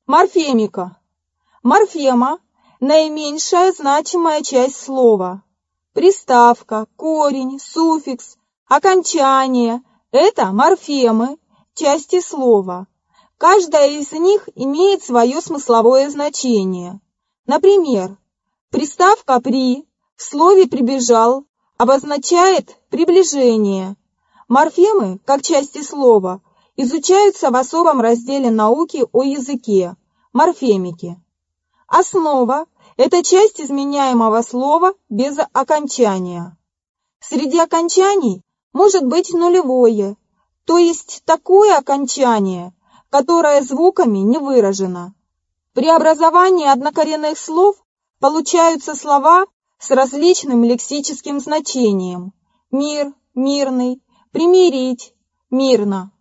Морфемика. Морфема – наименьшая значимая часть слова. Приставка, корень, суффикс, окончание – это морфемы, части слова. Каждая из них имеет свое смысловое значение. Например, приставка «при» в слове «прибежал» обозначает приближение. Морфемы, как части слова, изучаются в особом разделе науки о языке – морфемики. Основа – это часть изменяемого слова без окончания. Среди окончаний может быть нулевое, то есть такое окончание, которое звуками не выражено. При образовании однокоренных слов получаются слова с различным лексическим значением: мир, мирный, примирить, мирно.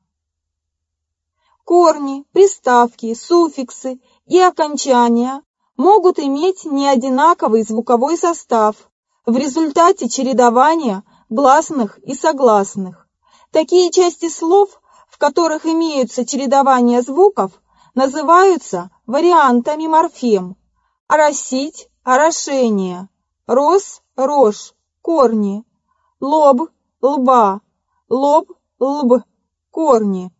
Корни, приставки, суффиксы и окончания могут иметь неодинаковый звуковой состав в результате чередования гласных и согласных. Такие части слов, в которых имеются чередования звуков, называются вариантами морфем: оросить, орошение, рос, рожь, корни, лоб, лба, лоб, лб, корни.